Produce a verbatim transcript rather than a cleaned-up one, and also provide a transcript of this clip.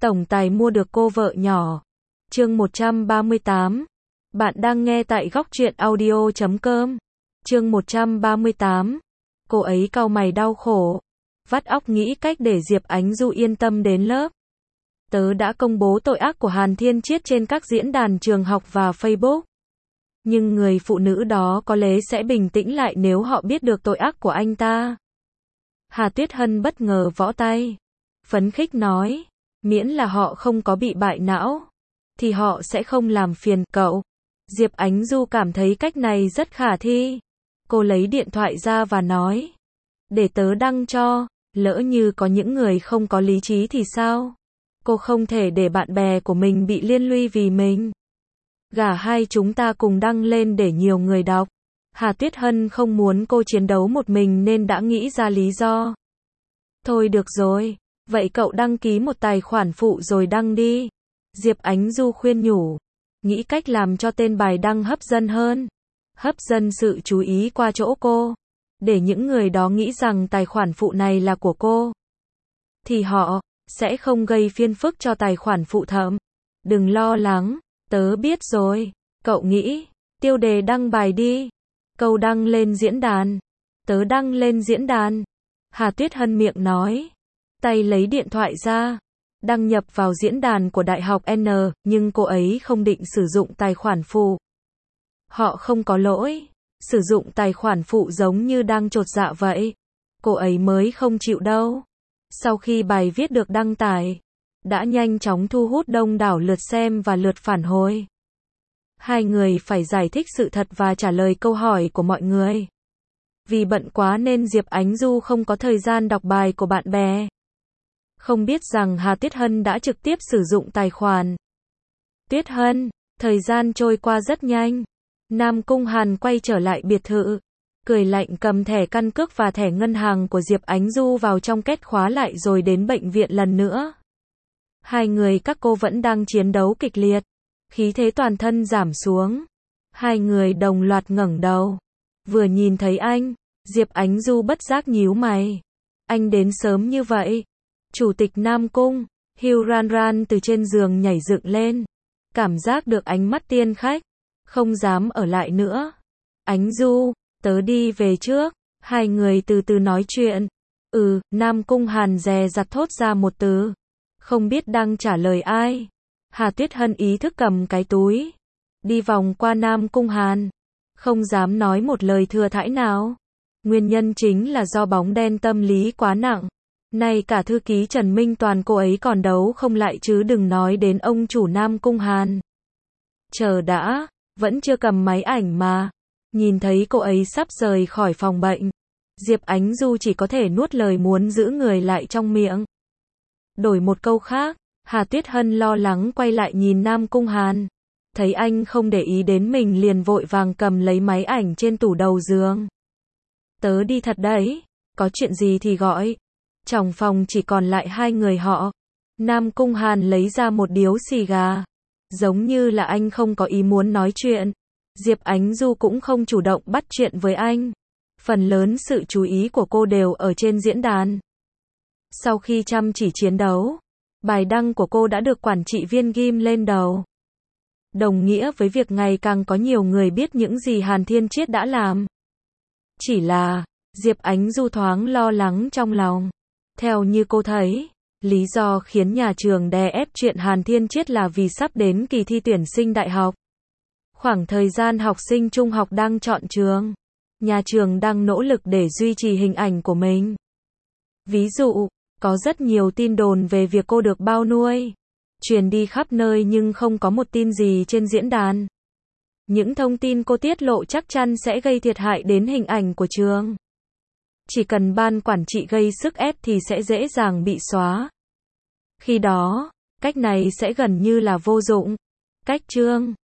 tổng tài mua được cô vợ nhỏ. Chương một trăm ba mươi tám. Bạn đang nghe tại góc truyện audio chấm com. Chương một trăm ba mươi tám. Cô ấy cau mày đau khổ, vắt óc nghĩ cách để Diệp Ánh Du yên tâm đến lớp. Tớ đã công bố tội ác của Hàn Thiên Chiết trên các diễn đàn trường học và Facebook. Nhưng người phụ nữ đó có lẽ sẽ bình tĩnh lại nếu họ biết được tội ác của anh ta. Hà Tuyết Hân bất ngờ võ tay, phấn khích nói, miễn là họ không có bị bại não, thì họ sẽ không làm phiền cậu. Diệp Ánh Du cảm thấy cách này rất khả thi. Cô lấy điện thoại ra và nói, để tớ đăng cho, lỡ như có những người không có lý trí thì sao? Cô không thể để bạn bè của mình bị liên lụy vì mình. Gả hai chúng ta cùng đăng lên để nhiều người đọc. Hà Tuyết Hân không muốn cô chiến đấu một mình nên đã nghĩ ra lý do. Thôi được rồi, vậy cậu đăng ký một tài khoản phụ rồi đăng đi. Diệp Ánh Du khuyên nhủ, nghĩ cách làm cho tên bài đăng hấp dẫn hơn. Hấp dẫn sự chú ý qua chỗ cô, để những người đó nghĩ rằng tài khoản phụ này là của cô. Thì họ sẽ không gây phiền phức cho tài khoản phụ thẩm. Đừng lo lắng, tớ biết rồi. Cậu nghĩ, tiêu đề đăng bài đi. Câu đăng lên diễn đàn. Tớ đăng lên diễn đàn. Hà Tuyết Hân miệng nói, tay lấy điện thoại ra, đăng nhập vào diễn đàn của Đại học N, nhưng cô ấy không định sử dụng tài khoản phụ. Họ không có lỗi, sử dụng tài khoản phụ giống như đang chột dạ vậy. Cô ấy mới không chịu đâu. Sau khi bài viết được đăng tải, đã nhanh chóng thu hút đông đảo lượt xem và lượt phản hồi. Hai người phải giải thích sự thật và trả lời câu hỏi của mọi người. Vì bận quá nên Diệp Ánh Du không có thời gian đọc bài của bạn bè. Không biết rằng Hà Tuyết Hân đã trực tiếp sử dụng tài khoản. Tuyết Hân, thời gian trôi qua rất nhanh. Nam Cung Hàn quay trở lại biệt thự, cười lạnh cầm thẻ căn cước và thẻ ngân hàng của Diệp Ánh Du vào trong két khóa lại rồi đến bệnh viện lần nữa. Hai người các cô vẫn đang chiến đấu kịch liệt, khí thế toàn thân giảm xuống. Hai người đồng loạt ngẩng đầu. Vừa nhìn thấy anh, Diệp Ánh Du bất giác nhíu mày. Anh đến sớm như vậy. Chủ tịch Nam Cung, Hugh Ranran từ trên giường nhảy dựng lên. Cảm giác được ánh mắt tiên khách, không dám ở lại nữa. Ánh Du, tớ đi về trước. Hai người từ từ nói chuyện. Ừ, Nam Cung Hàn dè dặt thốt ra một từ. Không biết đang trả lời ai. Hà Tuyết Hân ý thức cầm cái túi, đi vòng qua Nam Cung Hàn. Không dám nói một lời thừa thãi nào. Nguyên nhân chính là do bóng đen tâm lý quá nặng. Nay cả thư ký Trần Minh Toàn cô ấy còn đấu không lại chứ đừng nói đến ông chủ Nam Cung Hàn. Chờ đã, vẫn chưa cầm máy ảnh mà. Nhìn thấy cô ấy sắp rời khỏi phòng bệnh, Diệp Ánh Du chỉ có thể nuốt lời muốn giữ người lại trong miệng. Đổi một câu khác, Hà Tuyết Hân lo lắng quay lại nhìn Nam Cung Hàn. Thấy anh không để ý đến mình liền vội vàng cầm lấy máy ảnh trên tủ đầu giường. Tớ đi thật đấy, có chuyện gì thì gọi. Trong phòng chỉ còn lại hai người họ. Nam Cung Hàn lấy ra một điếu xì gà. Giống như là anh không có ý muốn nói chuyện. Diệp Ánh Du cũng không chủ động bắt chuyện với anh. Phần lớn sự chú ý của cô đều ở trên diễn đàn. Sau khi chăm chỉ chiến đấu, bài đăng của cô đã được quản trị viên ghim lên đầu. Đồng nghĩa với việc ngày càng có nhiều người biết những gì Hàn Thiên Chiết đã làm. Chỉ là, Diệp Ánh Du thoáng lo lắng trong lòng. Theo như cô thấy, lý do khiến nhà trường đè ép chuyện Hàn Thiên Chiết là vì sắp đến kỳ thi tuyển sinh đại học. Khoảng thời gian học sinh trung học đang chọn trường, nhà trường đang nỗ lực để duy trì hình ảnh của mình. Ví dụ, có rất nhiều tin đồn về việc cô được bao nuôi, truyền đi khắp nơi nhưng không có một tin gì trên diễn đàn. Những thông tin cô tiết lộ chắc chắn sẽ gây thiệt hại đến hình ảnh của trường. Chỉ cần ban quản trị gây sức ép thì sẽ dễ dàng bị xóa. Khi đó, cách này sẽ gần như là vô dụng. Cách chương